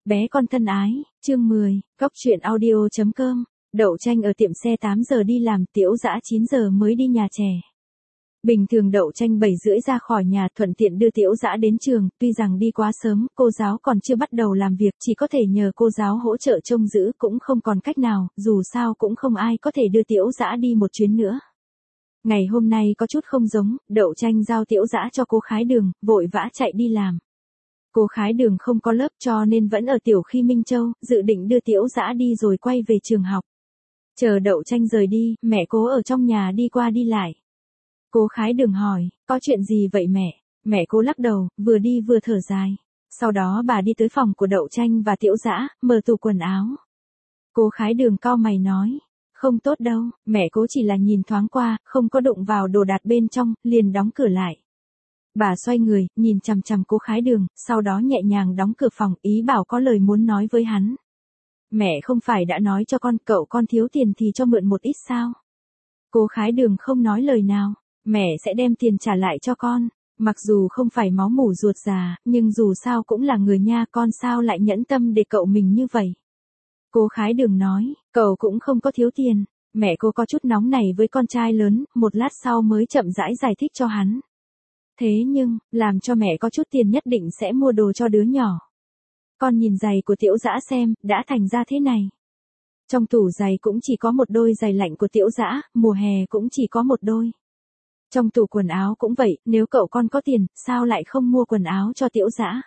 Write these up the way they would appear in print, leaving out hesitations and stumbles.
Bé con thân ái, chương 10, Cóc truyện audio.com, Đậu Tranh ở tiệm xe 8 giờ đi làm, Tiểu Dã 9 giờ mới đi nhà trẻ. Bình thường Đậu Tranh 7 rưỡi ra khỏi nhà thuận tiện đưa Tiểu Dã đến trường, tuy rằng đi quá sớm, cô giáo còn chưa bắt đầu làm việc, chỉ có thể nhờ cô giáo hỗ trợ trông giữ, cũng không còn cách nào, dù sao cũng không ai có thể đưa Tiểu Dã đi một chuyến nữa. Ngày hôm nay có chút không giống, Đậu Tranh giao Tiểu Dã cho cô Khái Đường, vội vã chạy đi làm. Cô Khái Đường không có lớp cho nên vẫn ở Tiểu Khi Minh Châu, dự định đưa Tiểu Dã đi rồi quay về trường học. Chờ Đậu Tranh rời đi, mẹ cô ở trong nhà đi qua đi lại. Cô Khái Đường hỏi, có chuyện gì vậy mẹ? Mẹ cô lắc đầu, vừa đi vừa thở dài. Sau đó bà đi tới phòng của Đậu Tranh và Tiểu Dã, mở tủ quần áo. Cô Khái Đường cau mày nói, không tốt đâu, mẹ cô chỉ là nhìn thoáng qua, không có đụng vào đồ đạc bên trong, liền đóng cửa lại. Bà xoay người, nhìn chằm chằm cô Khái Đường, sau đó nhẹ nhàng đóng cửa phòng, ý bảo có lời muốn nói với hắn. Mẹ không phải đã nói cho cậu con thiếu tiền thì cho mượn một ít sao? Cô Khái Đường không nói lời nào, mẹ sẽ đem tiền trả lại cho con. Mặc dù không phải máu mủ ruột già, nhưng dù sao cũng là người nha, con sao lại nhẫn tâm để cậu mình như vậy. Cô Khái Đường nói, cậu cũng không có thiếu tiền. Mẹ cô có chút nóng này với con trai lớn, một lát sau mới chậm rãi giải thích cho hắn. Thế nhưng, làm cho mẹ có chút tiền nhất định sẽ mua đồ cho đứa nhỏ. Con nhìn giày của Tiểu Dã xem, đã thành ra thế này. Trong tủ giày cũng chỉ có một đôi giày lạnh của Tiểu Dã, mùa hè cũng chỉ có một đôi. Trong tủ quần áo cũng vậy, nếu cậu con có tiền, sao lại không mua quần áo cho Tiểu Dã?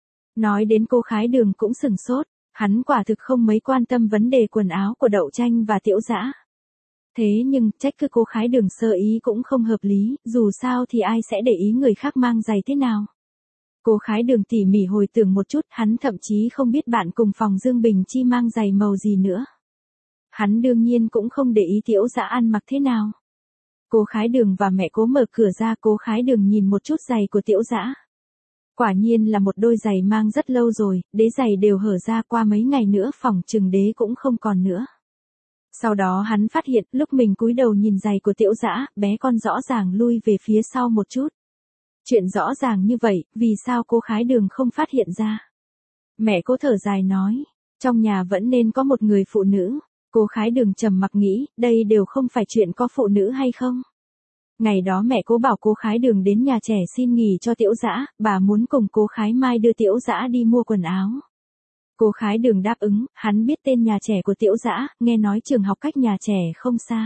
Nói đến cô Khái Đường cũng sừng sốt, hắn quả thực không mấy quan tâm vấn đề quần áo của Đậu Tranh và Tiểu Dã. Thế nhưng, trách cứ cô Khái Đường sơ ý cũng không hợp lý, dù sao thì ai sẽ để ý người khác mang giày thế nào. Cô Khái Đường tỉ mỉ hồi tưởng một chút, hắn thậm chí không biết bạn cùng phòng Dương Bình Chi mang giày màu gì nữa. Hắn đương nhiên cũng không để ý Tiểu Dã ăn mặc thế nào. Cô Khái Đường và mẹ cô mở cửa ra, cô Khái Đường nhìn một chút giày của Tiểu Dã. Quả nhiên là một đôi giày mang rất lâu rồi, đế giày đều hở ra, qua mấy ngày nữa phòng chừng đế cũng không còn nữa. Sau đó hắn phát hiện, lúc mình cúi đầu nhìn giày của Tiểu Dã, bé con rõ ràng lui về phía sau một chút. Chuyện rõ ràng như vậy, vì sao cô Khái Đường không phát hiện ra? Mẹ cô thở dài nói, trong nhà vẫn nên có một người phụ nữ. Cô Khái Đường trầm mặc nghĩ, đây đều không phải chuyện có phụ nữ hay không? Ngày đó mẹ cô bảo cô Khái Đường đến nhà trẻ xin nghỉ cho Tiểu Dã, bà muốn cùng cô Khái Mai đưa Tiểu Dã đi mua quần áo. Cô Khái Đường đáp ứng, hắn biết tên nhà trẻ của Tiểu Dã, nghe nói trường học cách nhà trẻ không xa.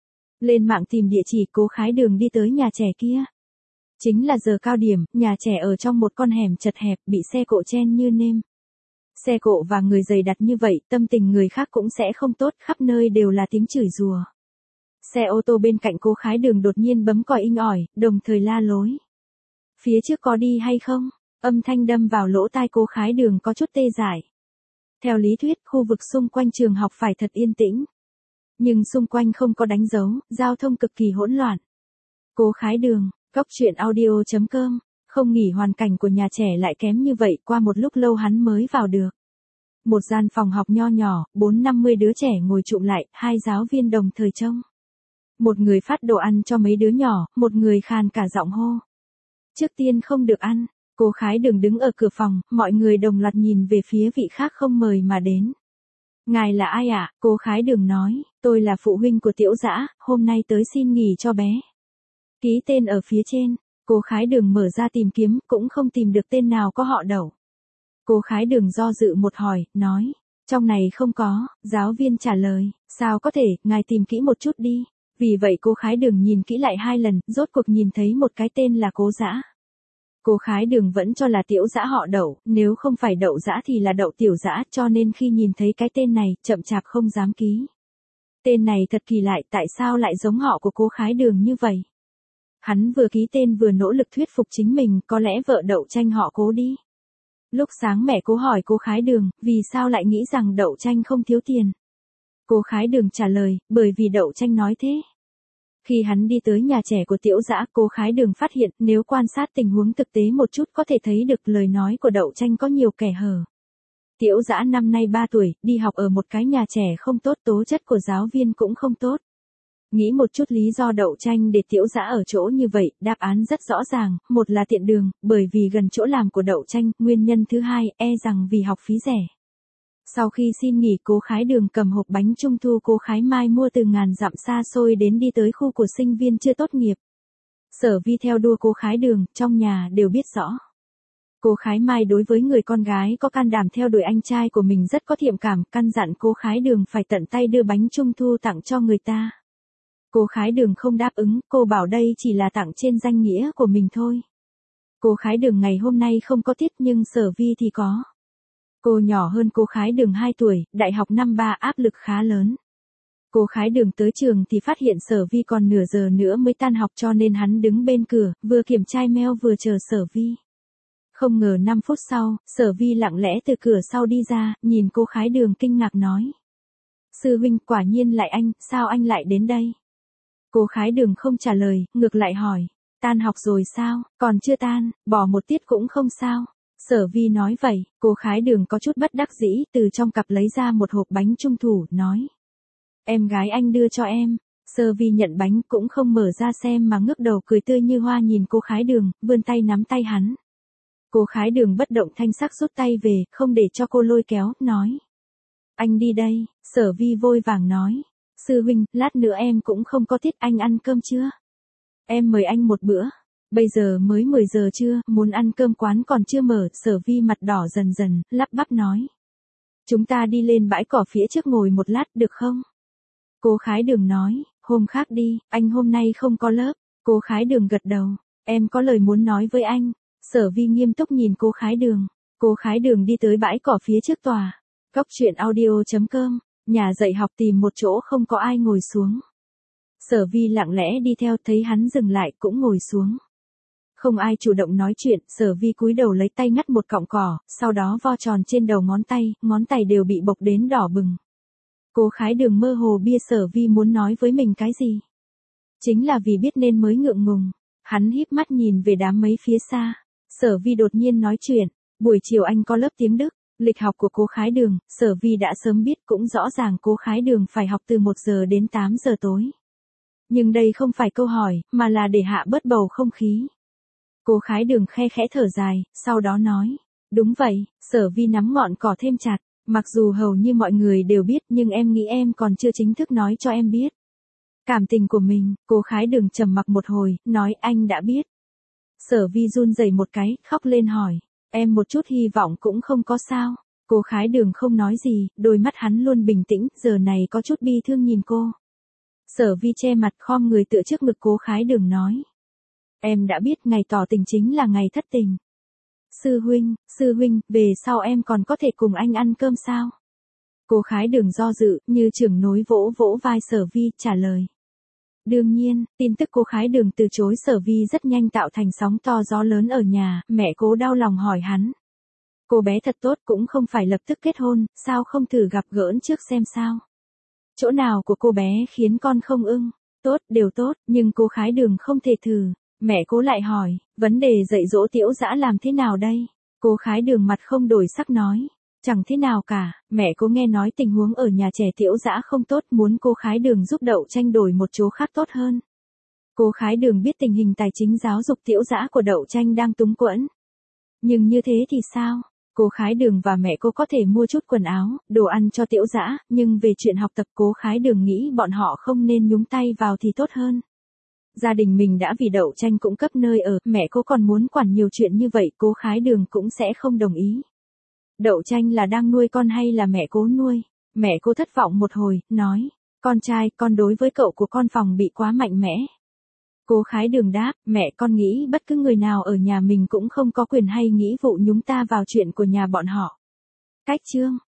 Lên mạng tìm địa chỉ, cô Khái Đường đi tới nhà trẻ kia. Chính là giờ cao điểm, nhà trẻ ở trong một con hẻm chật hẹp, bị xe cộ chen như nêm. Xe cộ và người dày đặc như vậy, tâm tình người khác cũng sẽ không tốt, khắp nơi đều là tiếng chửi rủa. Xe ô tô bên cạnh cô Khái Đường đột nhiên bấm còi inh ỏi, đồng thời la lối. Phía trước có đi hay không? Âm thanh đâm vào lỗ tai cô Khái Đường có chút tê dại. Theo lý thuyết, khu vực xung quanh trường học phải thật yên tĩnh. Nhưng xung quanh không có đánh dấu, giao thông cực kỳ hỗn loạn. Cô Khái Đường, Cóc truyện audio.com, không nghĩ hoàn cảnh của nhà trẻ lại kém như vậy, qua một lúc lâu hắn mới vào được. Một gian phòng học nho nhỏ, 4-50 đứa trẻ ngồi chụm lại, hai giáo viên đồng thời trông. Một người phát đồ ăn cho mấy đứa nhỏ, một người khàn cả giọng hô. Trước tiên không được ăn. Cô Khái Đường đứng ở cửa phòng, mọi người đồng loạt nhìn về phía vị khác không mời mà đến. Ngài là ai ạ? Cô Khái Đường nói, tôi là phụ huynh của Tiểu Dã, hôm nay tới xin nghỉ cho bé. Ký tên ở phía trên. Cô Khái Đường mở ra tìm kiếm, cũng không tìm được tên nào có họ Đậu. Cô Khái Đường do dự một hỏi, nói, trong này không có. Giáo viên trả lời, sao có thể, ngài tìm kỹ một chút đi. Vì vậy cô Khái Đường nhìn kỹ lại 2 lần, rốt cuộc nhìn thấy một cái tên là Cố Dã. Cô Khái Đường vẫn cho là Tiểu Dã họ Đậu, nếu không phải Đậu Dã thì là Đậu Tiểu Dã, cho nên khi nhìn thấy cái tên này, chậm chạp không dám ký. Tên này thật kỳ lạ, tại sao lại giống họ của cô Khái Đường như vậy? Hắn vừa ký tên vừa nỗ lực thuyết phục chính mình, có lẽ vợ Đậu Tranh họ Cố đi. Lúc sáng mẹ cô hỏi cô Khái Đường, vì sao lại nghĩ rằng Đậu Tranh không thiếu tiền? Cô Khái Đường trả lời, bởi vì Đậu Tranh nói thế. Khi hắn đi tới nhà trẻ của Tiểu Dã, cô Khái Đường phát hiện, nếu quan sát tình huống thực tế một chút có thể thấy được lời nói của Đậu Tranh có nhiều kẽ hở. Tiểu Dã năm nay 3 tuổi, đi học ở một cái nhà trẻ không tốt, tố chất của giáo viên cũng không tốt. Nghĩ một chút lý do Đậu Tranh để Tiểu Dã ở chỗ như vậy, đáp án rất rõ ràng, một là tiện đường, bởi vì gần chỗ làm của Đậu Tranh, nguyên nhân thứ hai, rằng vì học phí rẻ. Sau khi xin nghỉ, Cố Khái Đường cầm hộp bánh trung thu cô Khái Mai mua từ ngàn dặm xa xôi đến đi tới khu của sinh viên chưa tốt nghiệp. Sở Vi theo đua Cố Khái Đường, trong nhà đều biết rõ. Cô Khái Mai đối với người con gái có can đảm theo đuổi anh trai của mình rất có thiện cảm, căn dặn Cố Khái Đường phải tận tay đưa bánh trung thu tặng cho người ta. Cố Khái Đường không đáp ứng, cô bảo đây chỉ là tặng trên danh nghĩa của mình thôi. Cố Khái Đường ngày hôm nay không có tiết nhưng Sở Vi thì có. Cô nhỏ hơn Cố Khái Đường 2 tuổi, đại học năm 3 áp lực khá lớn. Cố Khái Đường tới trường thì phát hiện Sở Vi còn nửa giờ nữa mới tan học cho nên hắn đứng bên cửa, vừa kiểm tra mail vừa chờ Sở Vi. Không ngờ 5 phút sau, Sở Vi lặng lẽ từ cửa sau đi ra, nhìn Cố Khái Đường kinh ngạc nói. Sư huynh, quả nhiên lại anh, sao anh lại đến đây? Cố Khái Đường không trả lời, ngược lại hỏi. Tan học rồi sao? Còn chưa tan, bỏ một tiết cũng không sao. Sở Vi nói vậy, Cố Khái Đường có chút bất đắc dĩ, từ trong cặp lấy ra một hộp bánh trung thu, nói. Em gái anh đưa cho em. Sở Vi nhận bánh cũng không mở ra xem mà ngước đầu cười tươi như hoa nhìn Cố Khái Đường, vươn tay nắm tay hắn. Cố Khái Đường bất động thanh sắc rút tay về, không để cho cô lôi kéo, nói. Anh đi đây. Sở Vi vội vàng nói. Sư huynh, lát nữa em cũng không có tiết, anh ăn cơm chưa? Em mời anh một bữa. Bây giờ mới 10 giờ trưa, muốn ăn cơm quán còn chưa mở. Sở Vi mặt đỏ dần dần, lắp bắp nói. Chúng ta đi lên bãi cỏ phía trước ngồi một lát được không? Cố Khái Đường nói, hôm khác đi, anh hôm nay không có lớp. Cố Khái Đường gật đầu, em có lời muốn nói với anh. Sở Vi nghiêm túc nhìn Cố Khái Đường. Cố Khái Đường đi tới bãi cỏ phía trước tòa. Góc truyện audio.com, nhà dạy học tìm một chỗ không có ai ngồi xuống. Sở Vi lặng lẽ đi theo, thấy hắn dừng lại cũng ngồi xuống. Không ai chủ động nói chuyện, Sở Vi cúi đầu lấy tay ngắt một cọng cỏ, sau đó vo tròn trên đầu ngón tay đều bị bộc đến đỏ bừng. Cố Khái Đường mơ hồ bia Sở Vi muốn nói với mình cái gì. Chính là vì biết nên mới ngượng ngùng. Hắn híp mắt nhìn về đám mây phía xa. Sở Vi đột nhiên nói chuyện, buổi chiều anh có lớp tiếng Đức. Lịch học của Cố Khái Đường, Sở Vi đã sớm biết, cũng rõ ràng Cố Khái Đường phải học từ 1 giờ đến 8 giờ tối. Nhưng đây không phải câu hỏi, mà là để hạ bớt bầu không khí. Cố Khái Đường khe khẽ thở dài, sau đó nói. Đúng vậy. Sở Vi nắm ngọn cỏ thêm chặt. Mặc dù hầu như mọi người đều biết nhưng em nghĩ em còn chưa chính thức nói cho em biết. Cảm tình của mình. Cố Khái Đường trầm mặc một hồi, nói anh đã biết. Sở Vi run rẩy một cái, khóc lên hỏi. Em một chút hy vọng cũng không có sao. Cố Khái Đường không nói gì, đôi mắt hắn luôn bình tĩnh, giờ này có chút bi thương nhìn cô. Sở Vi che mặt khom người tựa trước ngực Cố Khái Đường nói. Em đã biết ngày tỏ tình chính là ngày thất tình. Sư huynh, về sau em còn có thể cùng anh ăn cơm sao? Cố Khái Đường do dự, như trưởng nối vỗ vỗ vai Sở Vi, trả lời. Đương nhiên, tin tức Cố Khái Đường từ chối Sở Vi rất nhanh tạo thành sóng to gió lớn ở nhà, mẹ Cố đau lòng hỏi hắn. Cô bé thật tốt, cũng không phải lập tức kết hôn, sao không thử gặp gỡ trước xem sao? Chỗ nào của cô bé khiến con không ưng? Tốt, đều tốt, nhưng Cố Khái Đường không thể thử. Mẹ Cố lại hỏi, vấn đề dạy dỗ Tiểu Dã làm thế nào đây? Cố Khái Đường mặt không đổi sắc nói. Chẳng thế nào cả, mẹ Cố nghe nói tình huống ở nhà trẻ Tiểu Dã không tốt, muốn Cố Khái Đường giúp Đậu Tranh đổi một chỗ khác tốt hơn. Cố Khái Đường biết tình hình tài chính giáo dục Tiểu Dã của Đậu Tranh đang túng quẫn. Nhưng như thế thì sao? Cố Khái Đường và mẹ Cố có thể mua chút quần áo, đồ ăn cho Tiểu Dã, nhưng về chuyện học tập Cố Khái Đường nghĩ bọn họ không nên nhúng tay vào thì tốt hơn. Gia đình mình đã vì Đậu Tranh cung cấp nơi ở, mẹ Cố còn muốn quản nhiều chuyện như vậy, Cố Khái Đường cũng sẽ không đồng ý. Đậu Tranh là đang nuôi con hay là mẹ Cố nuôi? Mẹ Cố thất vọng một hồi, nói, con trai, con đối với cậu của con phòng bị quá mạnh mẽ. Cố Khái Đường đáp, mẹ con nghĩ bất cứ người nào ở nhà mình cũng không có quyền hay nghĩa vụ nhúng ta vào chuyện của nhà bọn họ. Cách chương